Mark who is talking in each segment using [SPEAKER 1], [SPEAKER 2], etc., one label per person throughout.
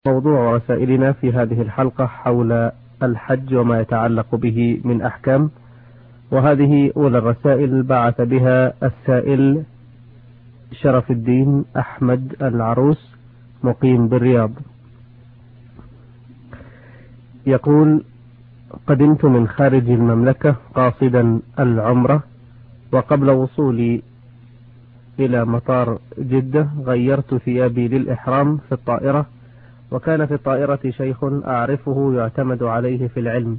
[SPEAKER 1] موضوع رسائلنا في هذه الحلقة حول الحج وما يتعلق به من أحكام، وهذه أولى الرسائل بعث بها السائل شرف الدين أحمد العروس مقيم بالرياض. يقول: قدمت من خارج المملكة قاصدا العمرة، وقبل وصولي إلى مطار جدة غيرت ثيابي للإحرام في الطائرة، وكان في الطائرة شيخ أعرفه يعتمد عليه في العلم،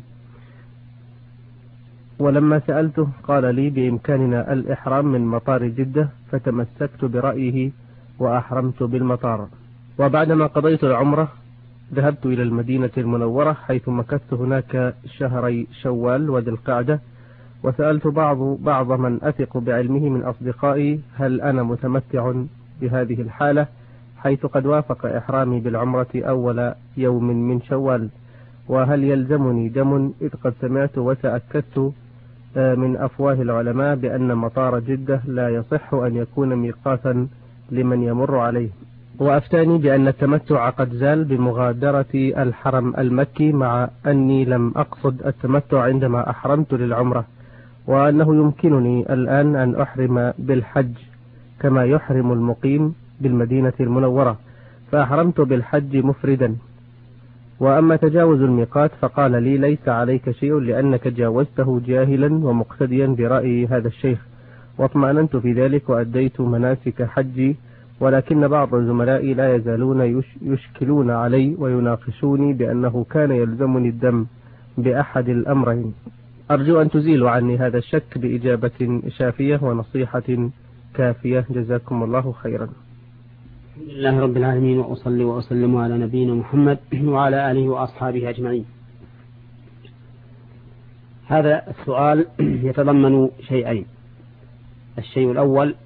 [SPEAKER 1] ولما سألته قال لي بإمكاننا الإحرام من مطار جدة، فتمسكت برأيه وأحرمت بالمطار. وبعدما قضيت العمرة ذهبت إلى المدينة المنورة، حيث مكثت هناك شهري شوال وذي القعدة، وسألت بعض من أثق بعلمه من أصدقائي هل أنا متمتع بهذه الحالة، حيث قد وافق إحرامي بالعمرة أول يوم من شوال، وهل يلزمني دم، إذ قد سمعت وتأكدت من أفواه العلماء بأن مطار جدة لا يصح أن يكون ميقاتا لمن يمر عليه، وأفتاني بأن التمتع قد زال بمغادرة الحرم المكي، مع أني لم أقصد التمتع عندما أحرمت للعمرة، وأنه يمكنني الآن أن أحرم بالحج كما يحرم المقيم بالمدينة المنورة، فأحرمت بالحج مفردا. وأما تجاوز الميقات فقال لي ليس عليك شيء، لأنك جاوزته جاهلا ومقتديا برأي هذا الشيخ، واطمأننت في ذلك وأديت مناسك حجي، ولكن بعض زملائي لا يزالون يشكلون علي ويناقشوني بأنه كان يلزمني الدم بأحد الأمرين. أرجو أن تزيلوا عني هذا الشك بإجابة شافية ونصيحة كافية، جزاكم الله خيرا.
[SPEAKER 2] الحمد لله رب العالمين، وأصلي وأسلم على نبينا محمد وعلى آله وأصحابه أجمعين. هذا السؤال يتضمن شيئين: الشيء الأول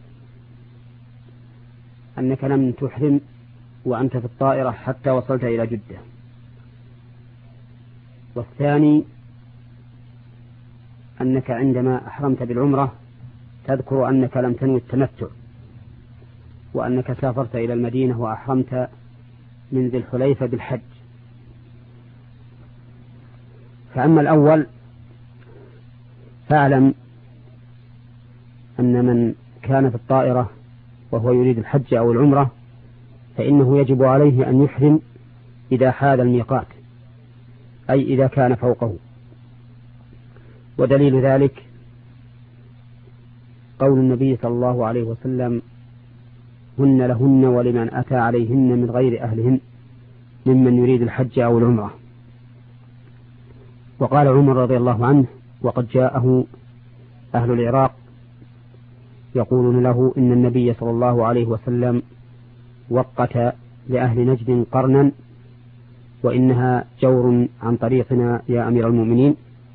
[SPEAKER 2] أنك لم تحرم وأنت في الطائرة حتى وصلت إلى جدة، والثاني أنك عندما أحرمت بالعمرة تذكر أنك لم تنوي التمتع، وأنك سافرت إلى المدينة وأحرمت من ذي الحليفة بالحج. فأما الأول فاعلم أن من كان في الطائرة وهو يريد الحج أو العمرة فإنه يجب عليه أن يحرم إذا حال الميقات، أي إذا كان فوقه. ودليل ذلك قول النبي صلى الله عليه وسلم: هن لهن ولمن أتى عليهن من غير أهلهن ممن يريد الحج أو العمرة. وقال عمر رضي الله عنه وقد جاءه أهل العراق يقولون له إن النبي صلى الله عليه وسلم وقت لأهل نجد قرنا، وإنها جور عن طريقنا يا أمير المؤمنين.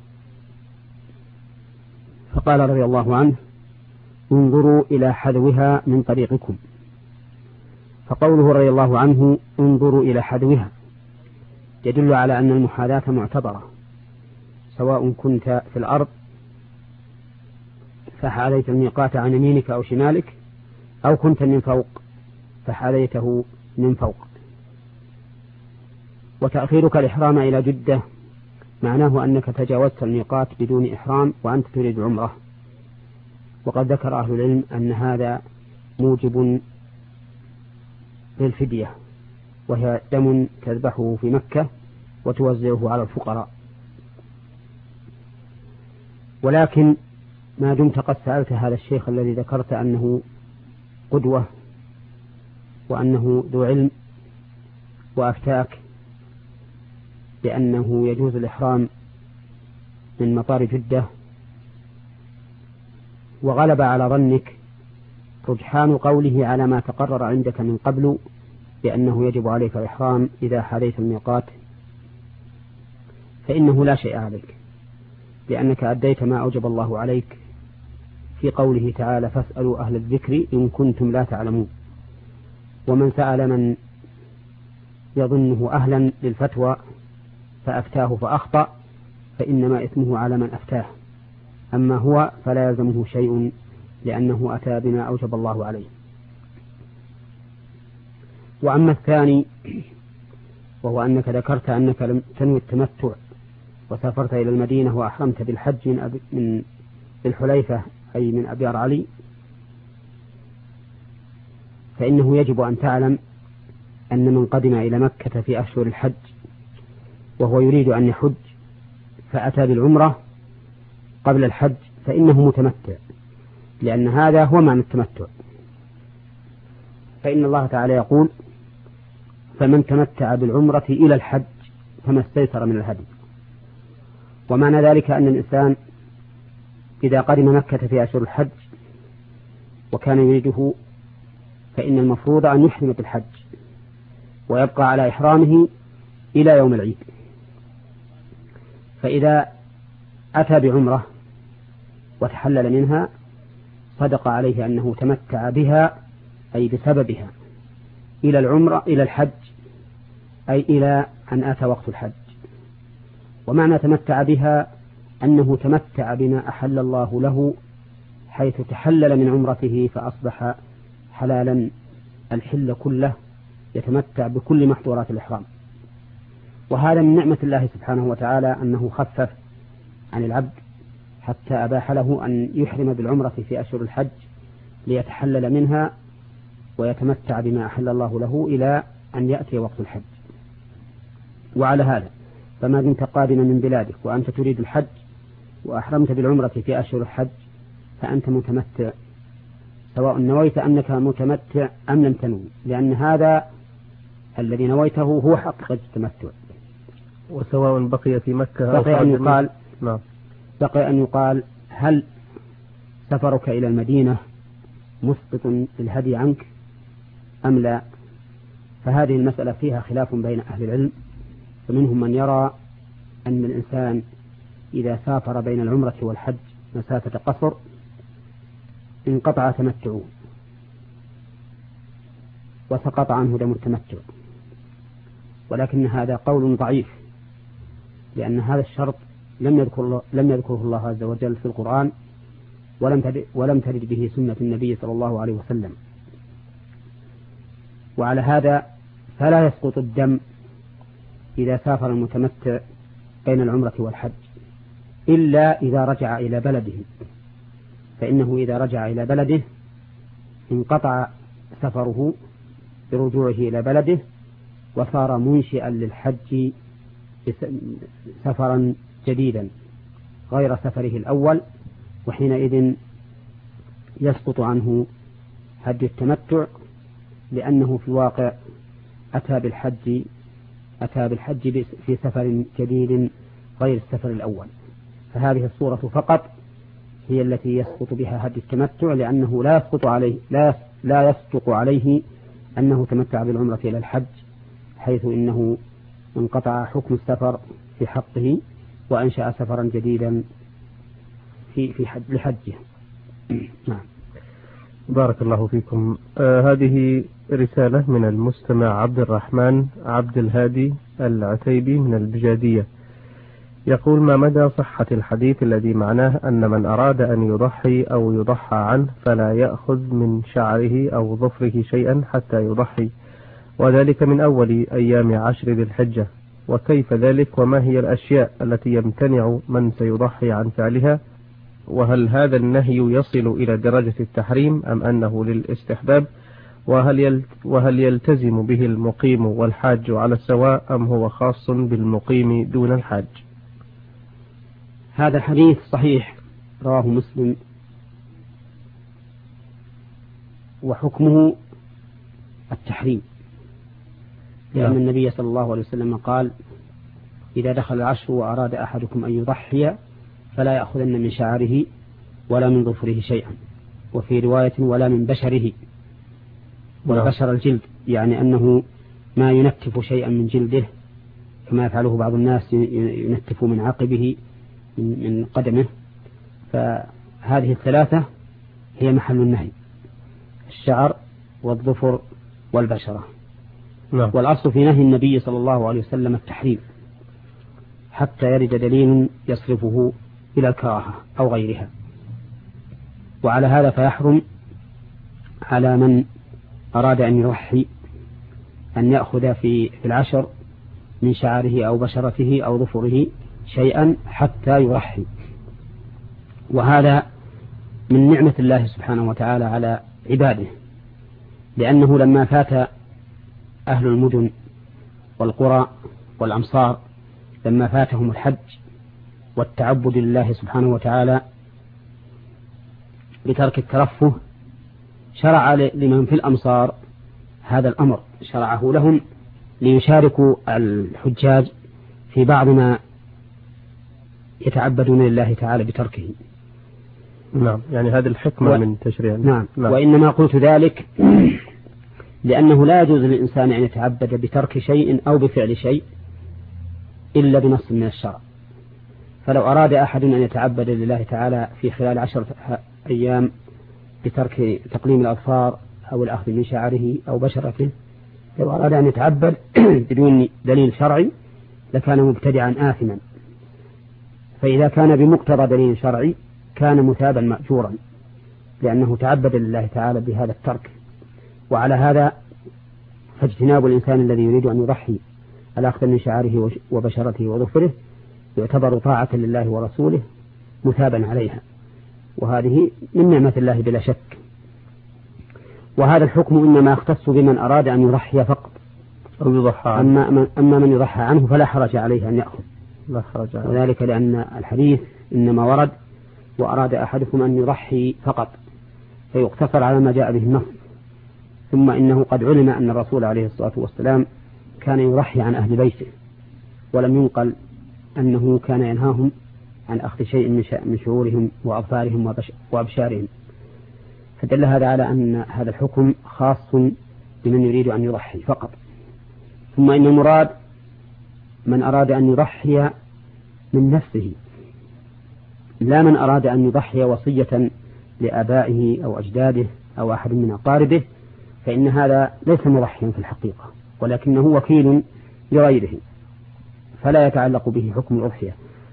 [SPEAKER 2] فقال رضي الله عنه: انظروا إلى حذوها من طريقكم. فقوله رضي الله عنه انظروا إلى حذوها يدل على أن المحاذاة معتبرة، سواء كنت في الأرض فحاذيت الميقات عن يمينك أو شمالك، أو كنت من فوق فحاذيته من فوق. وتأخيرك الإحرام إلى جدة معناه أنك تجاوزت الميقات بدون إحرام وأنت تريد العمرة، وقد ذكر أهل العلم أن هذا موجب للفدية، وهي دم تذبحه في مكة وتوزعه على الفقراء. ولكن ما دمت قد سألت هذا الشيخ الذي ذكرت أنه قدوة وأنه ذو علم، وأفتاك بأنه يجوز الإحرام من مطار جدة، وغلب على ظنك رجحان قوله على ما تقرر عندك من قبل بأنه يجب عليك الإحرام إذا حاليت الميقات، فإنه لا شيء عليك، لأنك أديت ما أوجب الله عليك في قوله تعالى: فاسألوا أهل الذكر إن كنتم لا تعلمون. ومن سأل من يظنه أهلا للفتوى فأفتاه فأخطأ فإنما إثمه على من أفتاه، أما هو فلا يلزمه شيء لأنه أتى بما أوجب الله عليه. وأما الثاني وهو أنك ذكرت أنك لم تنوي التمتع وسافرت إلى المدينة وأحرمت بالحج من الحليفة أي من أبيار علي، فإنه يجب أن تعلم أن من قدم إلى مكة في أشهر الحج وهو يريد أن يحج فأتى بالعمرة قبل الحج فإنه متمتع، لأن هذا هو معنى التمتع. فإن الله تعالى يقول: فمن تمتع بالعمرة إلى الحج فما استيسر من الهدي. ومعنى ذلك أن الإنسان إذا قدم مكة في أشهر الحج وكان يريده فإن المفروض أن يحرم بالحج ويبقى على إحرامه إلى يوم العيد. فإذا أتى بعمرة وتحلل منها صدق عليه أنه تمتع بها أي بسببها إلى العمرة إلى الحج، أي إلى أن أتى وقت الحج. ومعنى تمتع بها أنه تمتع بما أحل الله له، حيث تحلل من عمرته فأصبح حلالا الحل كله، يتمتع بكل محظورات الإحرام. وهذا من نعمة الله سبحانه وتعالى أنه خفف عن العبد حتى أباح له أن يحرم بالعمرة في أشهر الحج ليتحلل منها ويتمتع بما أحل الله له إلى أن يأتي وقت الحج. وعلى هذا فما دمت قادما من بلادك وأنت تريد الحج وأحرمت بالعمرة في أشهر الحج فأنت متمتع، سواء نويت أنك متمتع أم لم تنوي، لأن هذا الذي نويته هو حقيقة التمتع.
[SPEAKER 1] وسواء بقي في مكة
[SPEAKER 2] بقي أن يقال هل سفرك إلى المدينة مسقط الهدي عنك أم لا؟ فهذه المسألة فيها خلاف بين أهل العلم، فمنهم من يرى أن الإنسان إذا سافر بين العمرة والحج مسافة قصر انقطع تمتعه وسقط عنه دم التمتع، ولكن هذا قول ضعيف، لأن هذا الشرط لم يذكره الله عز وجل في القرآن ولم ترد به سنة النبي صلى الله عليه وسلم. وعلى هذا فلا يسقط الدم إذا سافر المتمتع بين العمرة والحج إلا إذا رجع إلى بلده، فإنه إذا رجع إلى بلده انقطع سفره برجوعه إلى بلده وصار منشئا للحج سفرا جديدا غير سفره الأول، وحينئذ يسقط عنه هدي التمتع، لأنه في الواقع أتى بالحج في سفر جديد غير السفر الأول. فهذه الصورة فقط هي التي يسقط بها هدي التمتع، لأنه لا يسقط عليه أنه تمتع بالعمرة إلى الحج، حيث إنه انقطع حكم السفر في حقه وأنشأ سفرا جديدا لحجه. نعم.
[SPEAKER 1] بارك الله فيكم. هذه رسالة من المستمع عبد الرحمن عبد الهادي العتيبي من البجادية، يقول: ما مدى صحة الحديث الذي معناه أن من أراد أن يضحي أو يضحى عنه فلا يأخذ من شعره أو ظفره شيئا حتى يضحي، وذلك من أول أيام 10 ذي الحجة؟ وكيف ذلك؟ وما هي الأشياء التي يمتنع من سيضحي عن فعلها؟ وهل هذا النهي يصل إلى درجة التحريم أم أنه للاستحباب؟ وهل يلتزم به المقيم والحاج على السواء أم هو خاص بالمقيم دون الحاج؟
[SPEAKER 2] هذا الحديث صحيح، رواه مسلم، وحكمه التحريم، لأن النبي صلى الله عليه وسلم قال: إذا دخل العشر وأراد أحدكم أن يضحي فلا يأخذن من شعره ولا من ظفره شيئا، وفي رواية ولا من بشره، والبشر الجلد، يعني أنه ما ينتف شيئا من جلده كما يفعله بعض الناس، ينتف من عقبه من قدمه. فهذه الثلاثة هي محل النهي: الشعر والظفر والبشرة. والأصل في نهي النبي صلى الله عليه وسلم التحريم حتى يرد دليل يصرفه إلى الكراهة أو غيرها. وعلى هذا فيحرم على من أراد أن يضحي أن يأخذ في العشر من شعره أو بشرته أو ظفره شيئا حتى يضحي. وهذا من نعمة الله سبحانه وتعالى على عباده، لأنه لما فات أهل المدن والقرى والأمصار لما فاتهم الحج والتعبد لله سبحانه وتعالى بترك الترفه، شرع لمن في الأمصار هذا الأمر، شرعه لهم ليشاركوا الحجاج في بعض ما يتعبدون لله تعالى بتركه.
[SPEAKER 1] نعم، يعني هذه الحكمة من تشريع.
[SPEAKER 2] نعم. وإنما قلت ذلك لأنه لا يجوز للإنسان أن يتعبد بترك شيء أو بفعل شيء إلا بنص من الشرع. فلو أراد أحد أن يتعبد لله تعالى في خلال 10 أيام بترك تقليم الأظفار أو الأخذ من شعره أو بشرته، لو أراد أن يتعبد بدون دليل شرعي لكان مبتدعا آثما. فإذا كان بمقتضى دليل شرعي كان مثابا مأجورا، لأنه تعبد لله تعالى بهذا الترك. وعلى هذا فاجتناب الإنسان الذي يريد أن يضحي الأخذ من شعره وبشرته وظفره يعتبر طاعة لله ورسوله مثابا عليها، وهذه من نعمة الله بلا شك. وهذا الحكم إنما يختص بمن أراد أن يضحي فقط
[SPEAKER 1] أو يضحى
[SPEAKER 2] أما من يضحى عنه فلا حرج عليه أن يأخذ،
[SPEAKER 1] لا حرج عليه.
[SPEAKER 2] وذلك لأن الحديث إنما ورد وأراد أحدكم أن يضحي فقط فيقتصر على ما جاء به النص. ثم إنه قد علم أن الرسول عليه الصلاة والسلام كان يضحي عن أهل بيته، ولم ينقل أنه كان ينهاهم عن أخذ شيء من شعورهم وأظفارهم وأبشارهم، فدل هذا على أن هذا الحكم خاص بمن يريد أن يضحي فقط. ثم إن المراد من أراد أن يضحي من نفسه، لا من أراد أن يضحي وصية لآبائه أو أجداده أو أحد من أقاربه، فإن هذا ليس مضحيا في الحقيقة ولكنه وكيل لغيره فلا يتعلق به حكم الأضحية،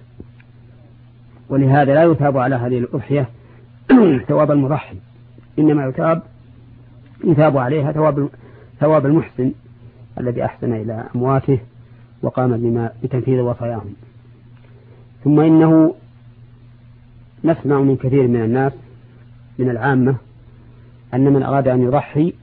[SPEAKER 2] ولهذا لا يثاب على هذه الأضحية ثواب المضحي، إنما يثاب عليها ثواب المحسن الذي أحسن إلى أمواته وقام بتنفيذ وصاياهم. ثم إنه نسمع من كثير من الناس من العامة أن من أراد أن يضحي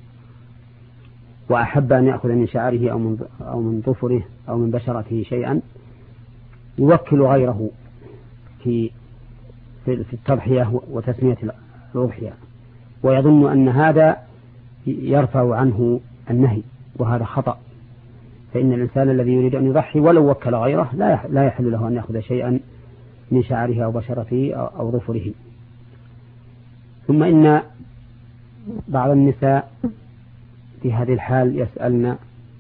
[SPEAKER 2] وأحب أن يأخذ من شعره أو من ظفره أو من بشرته شيئا يوكل غيره في التضحية وتسمية الأضحية، ويظن أن هذا يرفع عنه النهي، وهذا خطأ. فإن الإنسان الذي يريد أن يضحي ولو وكل غيره لا يحل له أن يأخذ شيئا من شعره أو بشرته أو ظفره. ثم إن بعض النساء في هذه الحال يسألن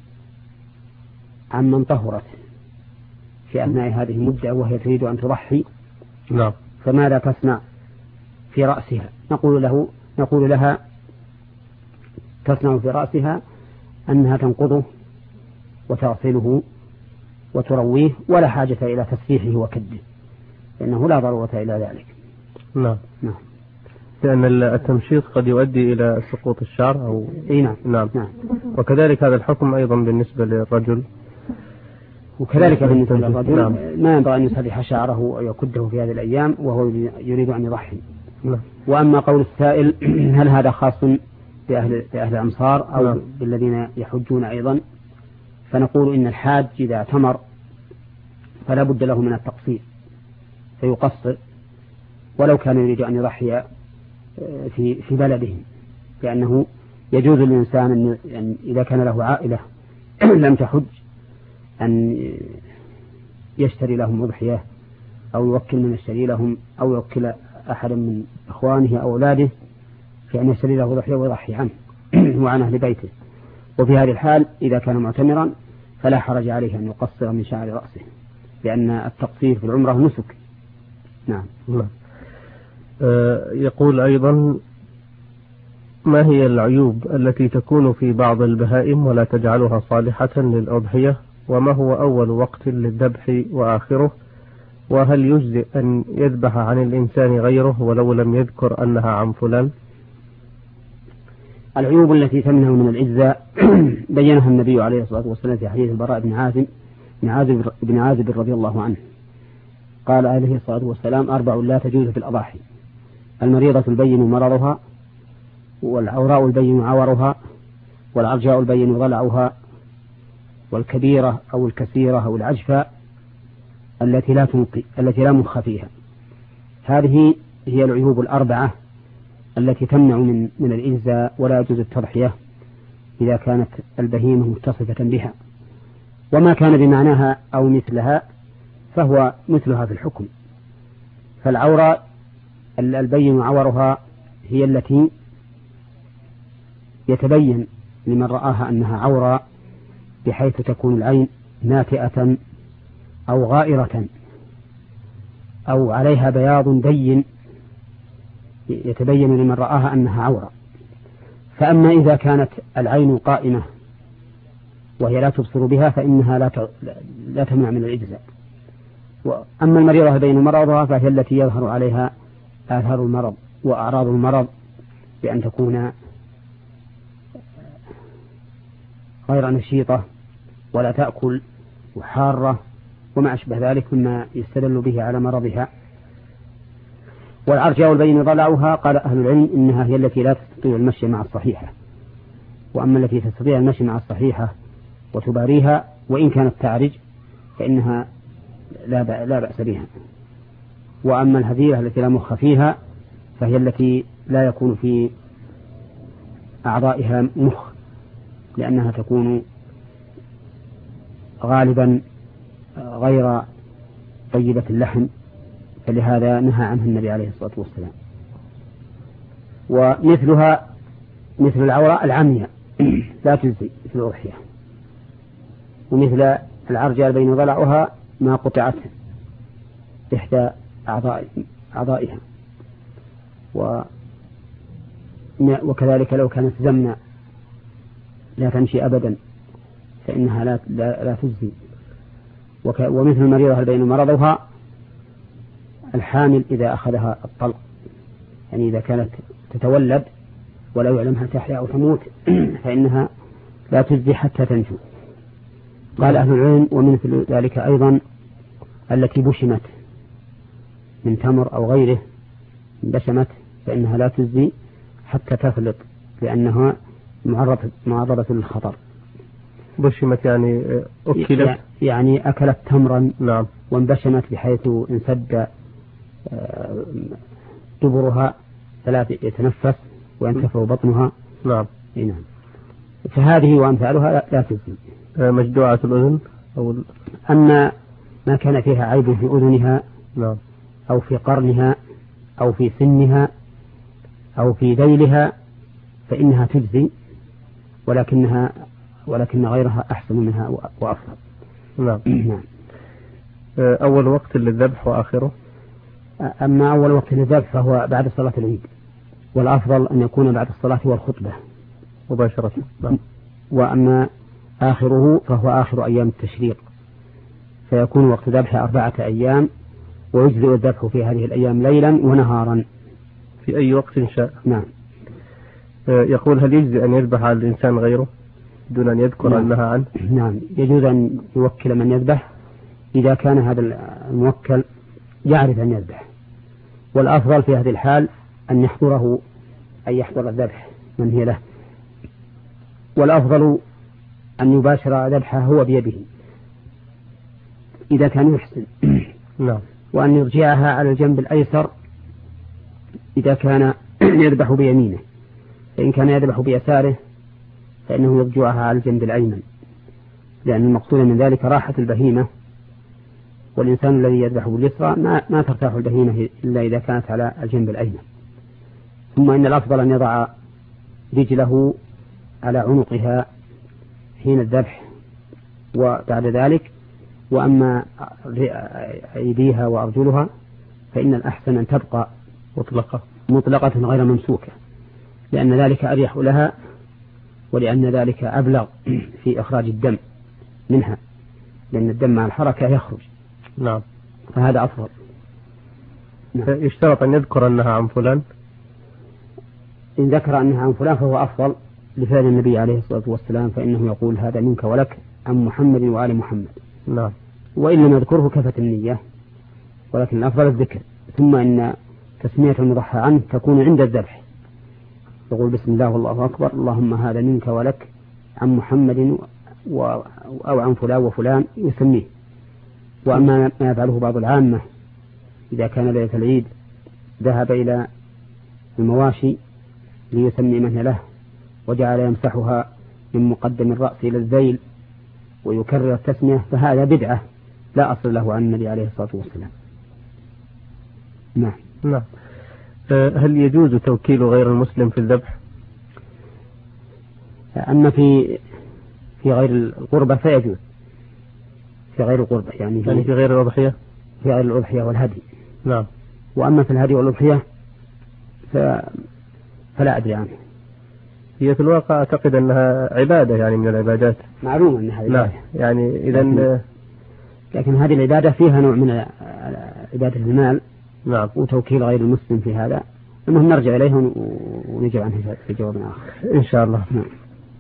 [SPEAKER 2] عمن طهرت في أثناء هذه المدة وهي تريد أن تضحي،
[SPEAKER 1] نعم،
[SPEAKER 2] فماذا تصنع في رأسها؟ نقول لها تصنع في رأسها أنها تنقضه وتغسله وترويه، ولا حاجة إلى تسريحه وكده، لأنه لا ضرورة إلى ذلك.
[SPEAKER 1] نعم.
[SPEAKER 2] نعم.
[SPEAKER 1] لأن التمشيط قد يؤدي إلى سقوط الشعر أو
[SPEAKER 2] نعم.
[SPEAKER 1] نعم.
[SPEAKER 2] نعم.
[SPEAKER 1] وكذلك هذا الحكم أيضا بالنسبة للرجل،
[SPEAKER 2] وكذلك بالنسبة للرجل
[SPEAKER 1] نعم.
[SPEAKER 2] ما ينبغي أن يسرح شعره أو يكده في هذه الأيام وهو يريد أن يضحي.
[SPEAKER 1] نعم.
[SPEAKER 2] وأما قول السائل هل هذا خاص بأهل الأمصار أو
[SPEAKER 1] نعم.
[SPEAKER 2] بالذين يحجون أيضا، فنقول إن الحاج إذا اعتمر فلا بد له من التقصير فيقصر ولو كان يريد أن يضحي في بلده، لأنه يجوز للإنسان أن إذا كان له عائلة لم تحج أن يشتري لهم أضحية أو يوكل من يشتري لهم أو يوكل أحد من إخوانه أو أولاده في أن يشتري له أضحية ويضحي عنه وعن أهل بيته. وفي هذه الحال إذا كان معتمرا فلا حرج عليه أن يقصر من شعر رأسه، لأن التقصير في العمرة نسك. نعم.
[SPEAKER 1] يقول أيضا ما هي العيوب التي تكون في بعض البهائم ولا تجعلها صالحة للأضحية، وما هو أول وقت للذبح وآخره، وهل يجزئ أن يذبح عن الإنسان غيره ولو لم يذكر أنها عن فلان؟
[SPEAKER 2] العيوب التي تمنع من العزة بينها النبي عليه الصلاة والسلام في حديث البراء بن عازب رضي الله عنه. قال عليه الصلاة والسلام: 4 لا تجوز في الأضاحي: المريضة البين مرضها، والعوراء البين عورها، والعرجاء البين ضلعها، والكبيرة أو الكثيرة أو العجفاء التي لا مخ فيها. هذه هي العيوب 4 التي تمنع من الإنزاء، ولا يجوز التضحية إذا كانت البهيمة متصفة بها. وما كان بمعناها أو مثلها فهو مثلها في الحكم. فالعورة البين عورها هي التي يتبين لمن رآها أنها عورة، بحيث تكون العين ناتئة أو غائرة أو عليها بياض بين يتبين لمن رآها أنها عورة. فأما إذا كانت العين قائمة وهي لا تبصر بها فإنها لا تمنع من الإجزاء. وأما المريضة بين مرضها فهي التي يظهر عليها آثار المرض وأعراض المرض، بأن تكون غير نشيطة ولا تأكل وحارة وما أشبه ذلك مما يستدل به على مرضها. والعرجاء البين ضلعها قال أهل العلم إنها هي التي لا تستطيع المشي مع الصحيحة. وأما التي تستطيع المشي مع الصحيحة وتباريها وإن كانت تعرج فإنها لا بأس بها. وأما الهزيلة التي لا مخ فيها فهي التي لا يكون في أعضائها مخ، لأنها تكون غالبا غير طيبة اللحم، فلهذا نهى عنها النبي عليه الصلاة والسلام. ومثلها مثل العورة العمياء لا تجزي في الأضحية. ومثل العرجاء بين ضلعها ما قطعت إحدى أعضائها. وكذلك لو كانت زمنة لا تمشي أبدا فإنها لا تجزي. ومثل المريضة البين مرضها الحامل إذا أخذها الطلق، يعني إذا كانت تتولد ولا يعلمها تحيا أو تموت فإنها لا تجزي حتى تنجو. قال أهل العلم ومثل ذلك أيضا التي بشمت من تمر أو غيره بشمت فإنها لا تجزي حتى تفلط، لأنها معرضة للخطر.
[SPEAKER 1] بشمت يعني أكلت،
[SPEAKER 2] يعني أكلت تمرا.
[SPEAKER 1] نعم.
[SPEAKER 2] وانبشمت بحيث انسد دبرها فلا يتنفس وينتفع بطنها.
[SPEAKER 1] نعم.
[SPEAKER 2] نعم. فهذه وأمثالها لا تجزي.
[SPEAKER 1] مجدوعة الأذن
[SPEAKER 2] أما ما كان فيها عيب في أذنها، نعم، أو في قرنها أو في سنها أو في ذيلها فإنها تجزي، ولكن غيرها أحسن منها وأفضل.
[SPEAKER 1] نعم. أول وقت للذبح وآخره.
[SPEAKER 2] أما أول وقت للذبح فهو بعد صلاة العيد، والأفضل أن يكون بعد الصلاة والخطبة
[SPEAKER 1] مباشرة. نعم.
[SPEAKER 2] وأما آخره فهو آخر أيام التشريق، فيكون وقت ذبح 4 أيام، ويجزئ الذبح في هذه الأيام ليلا ونهارا
[SPEAKER 1] في أي وقت شاء.
[SPEAKER 2] نعم.
[SPEAKER 1] يقول هل يجزئ أن يذبح على الإنسان غيره دون أن يذكر
[SPEAKER 2] نعم.
[SPEAKER 1] أنها عنه؟
[SPEAKER 2] نعم، يجوز أن يوكل من يذبح إذا كان هذا الموكل يعرف أن يذبح. والأفضل في هذه الحال أن يحضر الذبح من هي له، والأفضل أن يباشر ذبحه هو بيده إذا كان يحسن.
[SPEAKER 1] نعم.
[SPEAKER 2] وأن يرجعها على الجنب الأيسر إذا كان يذبح بيمينه، فإن كان يذبح بيساره فإنه يرجعها على الجنب الأيمن، لأن المقصود من ذلك راحة البهيمة، والإنسان الذي يذبح باليسرى ما ترتاح البهيمة إلا إذا كانت على الجنب الأيمن. ثم إن الأفضل أن يضع رجله على عنقها حين الذبح وبعد ذلك. وأما أيديها وأرجلها فإن الأحسن أن تبقى مطلقة غير ممسوكة، لأن ذلك أريح لها، ولأن ذلك أبلغ في إخراج الدم منها، لأن الدم مع الحركة يخرج.
[SPEAKER 1] نعم.
[SPEAKER 2] فهذا أفضل.
[SPEAKER 1] يشترط أن يذكر أنها عن فلان.
[SPEAKER 2] إن ذكر أنها عن فلان فهو أفضل، لفعل النبي عليه الصلاة والسلام فإنه يقول هذا منك ولك عن محمد وآل محمد.
[SPEAKER 1] نعم.
[SPEAKER 2] وإن لم يذكره كفت النية، ولكن الأفضل الذكر. ثم إن تسمية المضحى عنه تكون عند الذبح، يقول بسم الله والله أكبر، اللهم هذا منك ولك عن محمد أو عن فلان وفلان، يسميه. وأما ما يفعله بعض العامة إذا كان ليلة العيد ذهب إلى المواشي ليسمي من له وجعل يمسحها من مقدم الرأس إلى الذيل ويكرر التسمية، فهذا بدعة لا أصل له عن النبي عليه الصلاة والسلام. نعم.
[SPEAKER 1] نعم. هل يجوز توكيل غير المسلم في الذبح؟
[SPEAKER 2] أما في غير القربة فيجوز، في غير القربة يعني
[SPEAKER 1] في غير الأضحية،
[SPEAKER 2] في غير الأضحية والهدي.
[SPEAKER 1] نعم.
[SPEAKER 2] وأما في الهدي والأضحية فلا أدري عنه.
[SPEAKER 1] هي في الواقع أعتقد أنها عبادة يعني من العبادات،
[SPEAKER 2] معلوم أنها عبادة.
[SPEAKER 1] نعم. يعني إذا
[SPEAKER 2] لكن هذه العبادة فيها نوع من عبادة المال.
[SPEAKER 1] نعم.
[SPEAKER 2] وتوكيل غير المسلم في هذا، المهم نرجع إليه ونجيب عنه في جواب آخر
[SPEAKER 1] إن شاء الله.
[SPEAKER 2] نعم.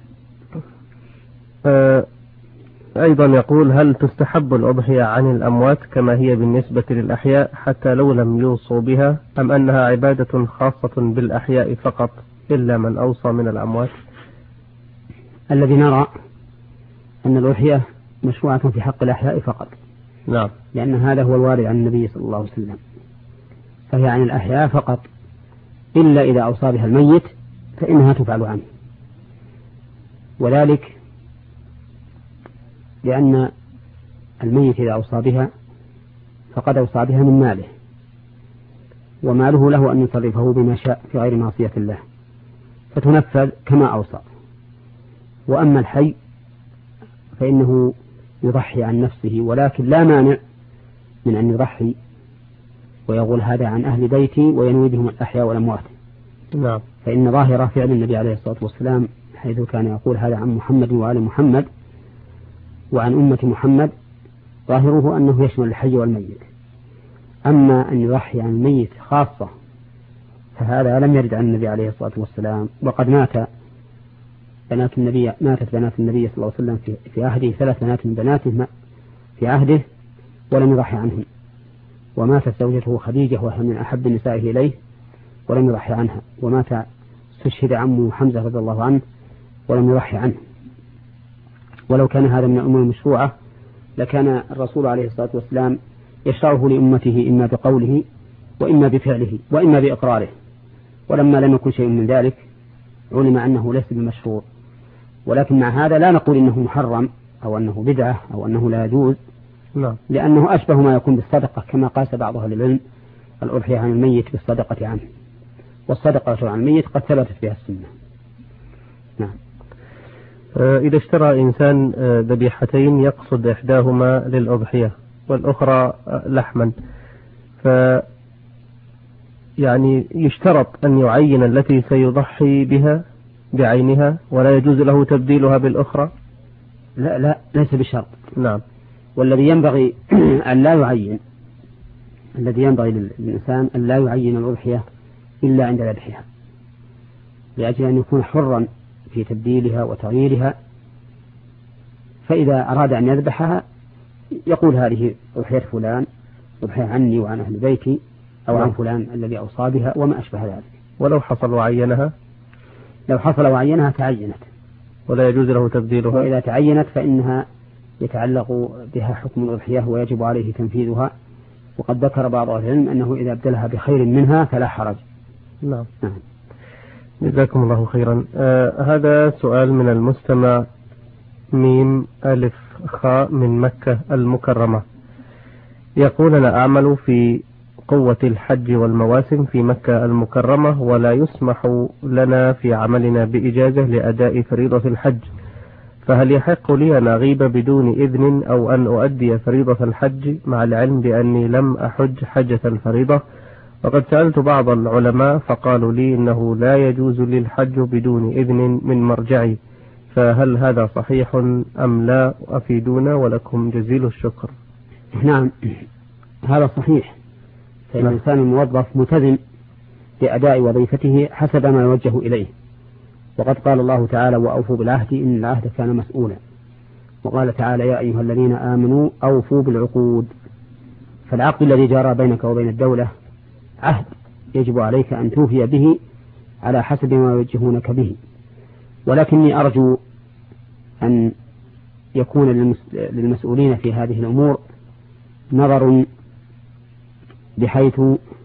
[SPEAKER 1] أيضا يقول هل تستحب الأضحية عن الأموات كما هي بالنسبة للأحياء حتى لو لم يوصوا بها، أم أنها عبادة خاصة بالأحياء فقط إلا من أوصى من الأموات؟
[SPEAKER 2] الذي نرى أن الأضحية مشروعة في حق الأحياء فقط.
[SPEAKER 1] نعم.
[SPEAKER 2] لأن هذا هو الوارد عن النبي صلى الله عليه وسلم، فهي عن الأحياء فقط، إلا إذا أوصى بها الميت فإنها تفعل عنه. وذلك لأن الميت إذا أوصى بها فقد أوصى بها من ماله، وماله له أن يصرفه بما شاء في غير معصية الله، فتنفذ كما أوصى. وأما الحي فإنه يضحي عن نفسه، ولكن لا مانع من أن يضحي ويقول هذا عن أهل بيتي وينوي بهم الأحياء والأموات.
[SPEAKER 1] نعم.
[SPEAKER 2] فإن ظاهر فعل النبي عليه الصلاة والسلام حيث كان يقول هذا عن محمد وآل محمد وعن أمة محمد، ظاهره أنه يشمل الحي والميت. أما أن يضحي عن الميت خاصة فهذا لم يرد عن النبي عليه الصلاة والسلام. وقد ماتت بنات النبي صلى الله عليه وسلم في عهده 3 بنات من بناته في عهده ولم يضحي عنهم، وماتت زوجته خديجة وهي من أحب النساء إليه ولم يضحي عنها، ومات استشهد عمه حمزة رضي الله عنه ولم يضحي عنه. ولو كان هذا من الأمور المشروعة لكان الرسول عليه الصلاة والسلام يشرعه لأمته إما بقوله وإما بفعله وإما بإقراره، ولما لم يكن شيء من ذلك علم أنه ليس بمشروع. ولكن مع هذا لا نقول إنه محرم أو أنه بدعة أو أنه لا يجوز، لأنه أشبه ما يكون بالصدقة، كما قاس بعض أهل العلم الأضحية عن الميت بالصدقة عنه، والصدقة عن الميت قد ثبتت بها السنة. نعم.
[SPEAKER 1] إذا اشترى إنسان ذبيحتين يقصد إحداهما للأضحية والأخرى لحما، يعني يشترط أن يعين التي سيضحي بها بعينها ولا يجوز له تبديلها بالأخرى؟
[SPEAKER 2] لا ليس بشرط.
[SPEAKER 1] نعم.
[SPEAKER 2] والذي ينبغي أن لا يعين، الذي ينبغي للإنسان أن لا يعين الأضحية إلا عند ذبحها، لأجل أن يكون حرا في تبديلها وتغييرها. فإذا أراد أن يذبحها يقول هذه أضحية فلان، أضحية عني وعن أهل بيتي، أو عن فلان الذي أوصى بها وما أشبه ذلك.
[SPEAKER 1] ولو حصل وعينها؟
[SPEAKER 2] لو حصل وعينها تعينت
[SPEAKER 1] ولا يجوز له تبديلها.
[SPEAKER 2] وإذا تعينت فإنها يتعلق بها حكم الأضحية ويجب عليه تنفيذها. وقد ذكر بعض أهل العلم أنه إذا أبدلها بخير منها فلا حرج.
[SPEAKER 1] نعم. جزاكم الله خيرا. هذا سؤال من المستمع ميم ألف خاء من مكة المكرمة، يقول أنا أعمل في قوة الحج والمواسم في مكة المكرمة، ولا يسمح لنا في عملنا بإجازة لأداء فريضة الحج، فهل يحق لي أن أغيب بدون إذن أو أن أؤدي فريضة الحج مع العلم بأني لم أحج حجة الفريضة؟ وقد سألت بعض العلماء فقالوا لي إنه لا يجوز للحج بدون إذن من مرجعي، فهل هذا صحيح أم لا؟ أفيدونا ولكم جزيل الشكر.
[SPEAKER 2] نعم هذا صحيح، فإن الإنسان الموظف ملتزم بأداء وظيفته حسب ما يوجه إليه، وقد قال الله تعالى وأوفوا بالعهد إن العهد كان مسؤولا. وقال تعالى يا أيها الذين آمنوا أوفوا بالعقود. فالعقد الذي جرى بينك وبين الدولة عهد يجب عليك أن توفي به على حسب ما يوجهونك به. ولكني أرجو أن يكون للمسؤولين في هذه الأمور نظر بحيث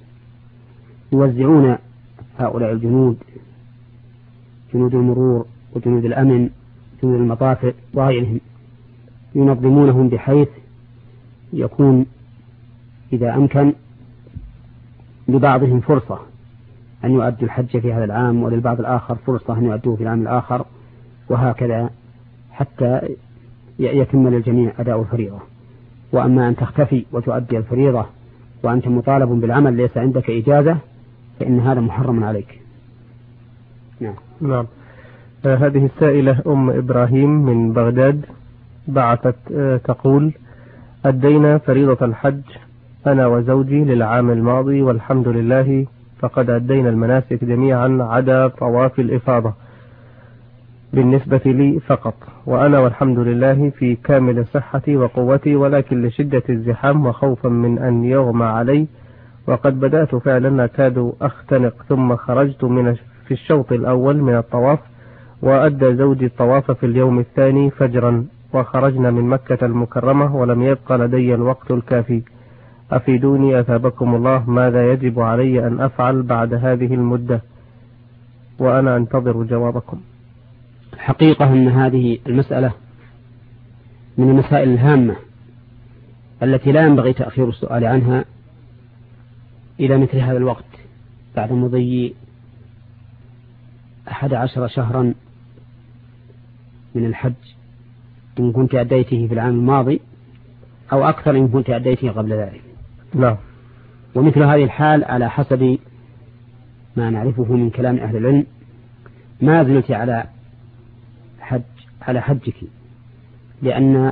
[SPEAKER 2] يوزعون هؤلاء الجنود، جنود المرور وجنود الأمن جنود المطافئ وغيرهم، ينظمونهم بحيث يكون إذا أمكن لبعضهم فرصة أن يؤدوا الحج في هذا العام، وللبعض الآخر فرصة أن يؤدوه في العام الآخر، وهكذا حتى يتم للجميع أداء الفريضة. وأما أن تختفي وتؤدي الفريضة وأنت مطالب بالعمل ليس عندك إجازة فإن هذا محرم عليك.
[SPEAKER 1] نعم. هذه السائلة أم إبراهيم من بغداد بعثت تقول أدينا فريضة الحج أنا وزوجي للعام الماضي والحمد لله، فقد أدينا المناسك جميعا عدا طواف الإفاضة بالنسبة لي فقط، وأنا والحمد لله في كامل صحتي وقوتي، ولكن لشدة الزحام وخوفا من أن يغمى علي وقد بدأت فعلا أكاد أختنق، ثم خرجت في الشوط الأول من الطواف، وأدى زوجي الطواف في اليوم الثاني فجرا، وخرجنا من مكة المكرمة ولم يبقى لدي الوقت الكافي. أفيدوني أثابكم الله، ماذا يجب علي أن أفعل بعد هذه المدة؟ وأنا أنتظر جوابكم.
[SPEAKER 2] الحقيقة أن هذه المسألة من المسائل الهامة التي لا ينبغي تأخير السؤال عنها إلى مثل هذا الوقت بعد مضي 11 شهرا من الحج إن كنت أديته في العام الماضي، أو أكثر إن كنت أديته قبل ذلك.
[SPEAKER 1] لا.
[SPEAKER 2] ومثل هذه الحال على حسب ما نعرفه من كلام أهل العلم ما زلت على حجك، لأن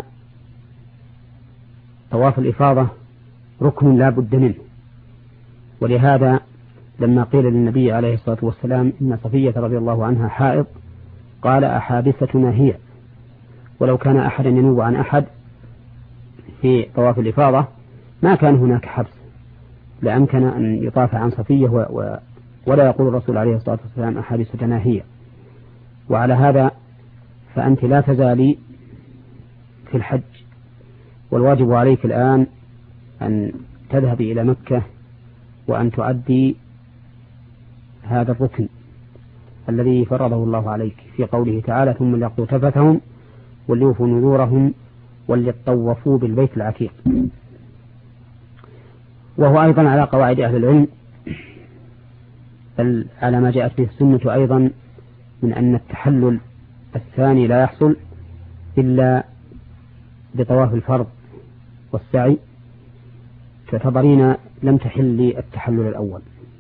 [SPEAKER 2] طواف الإفاضة ركن لا بد منه. ولهذا لما قيل للنبي عليه الصلاة والسلام إن صفية رضي الله عنها حائض قال أحابستنا هي، ولو كان أحدا ينوب عن أحد في طواف الإفاضة ما كان هناك حبس، لأمكن أن يطاف عن صفية ولا يقول الرسول عليه الصلاة والسلام أحابستنا هي. وعلى هذا فأنت لا تزالي في الحج، والواجب عليك الآن أن تذهبي إلى مكة وأن تؤدي هذا الركن الذي فرضه الله عليك في قوله تعالى ثم ليقضوا تفثهم وليوفوا نذورهم وليطوفوا بالبيت العتيق. وهو أيضا على قواعد أهل العلم، بل على ما جاءت به السنة أيضا من أن التحلل الثاني لا يحصل إلا بطواف الفرض والسعي، تعتبرين لم تحل التحلل الأول.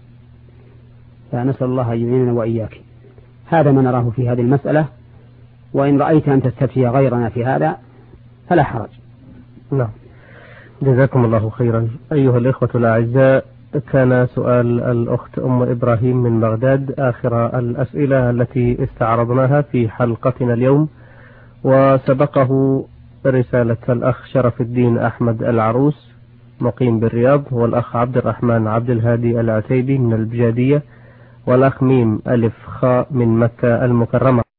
[SPEAKER 2] فنسأل الله أن يعيننا وإياك. هذا ما نراه في هذه المسألة، وإن رأيت أن تستفتي غيرنا في هذا فلا حرج.
[SPEAKER 1] نعم. جزاكم الله خيرا. أيها الإخوة الأعزاء، كان سؤال الأخت أم إبراهيم من بغداد آخر الأسئلة التي استعرضناها في حلقتنا اليوم، وسبقه رسالة الأخ شرف الدين أحمد العروس مقيم بالرياض، والأخ عبد الرحمن عبد الهادي العتيبي من البجادية، والأخ ميم ألف خاء من مكة المكرمة.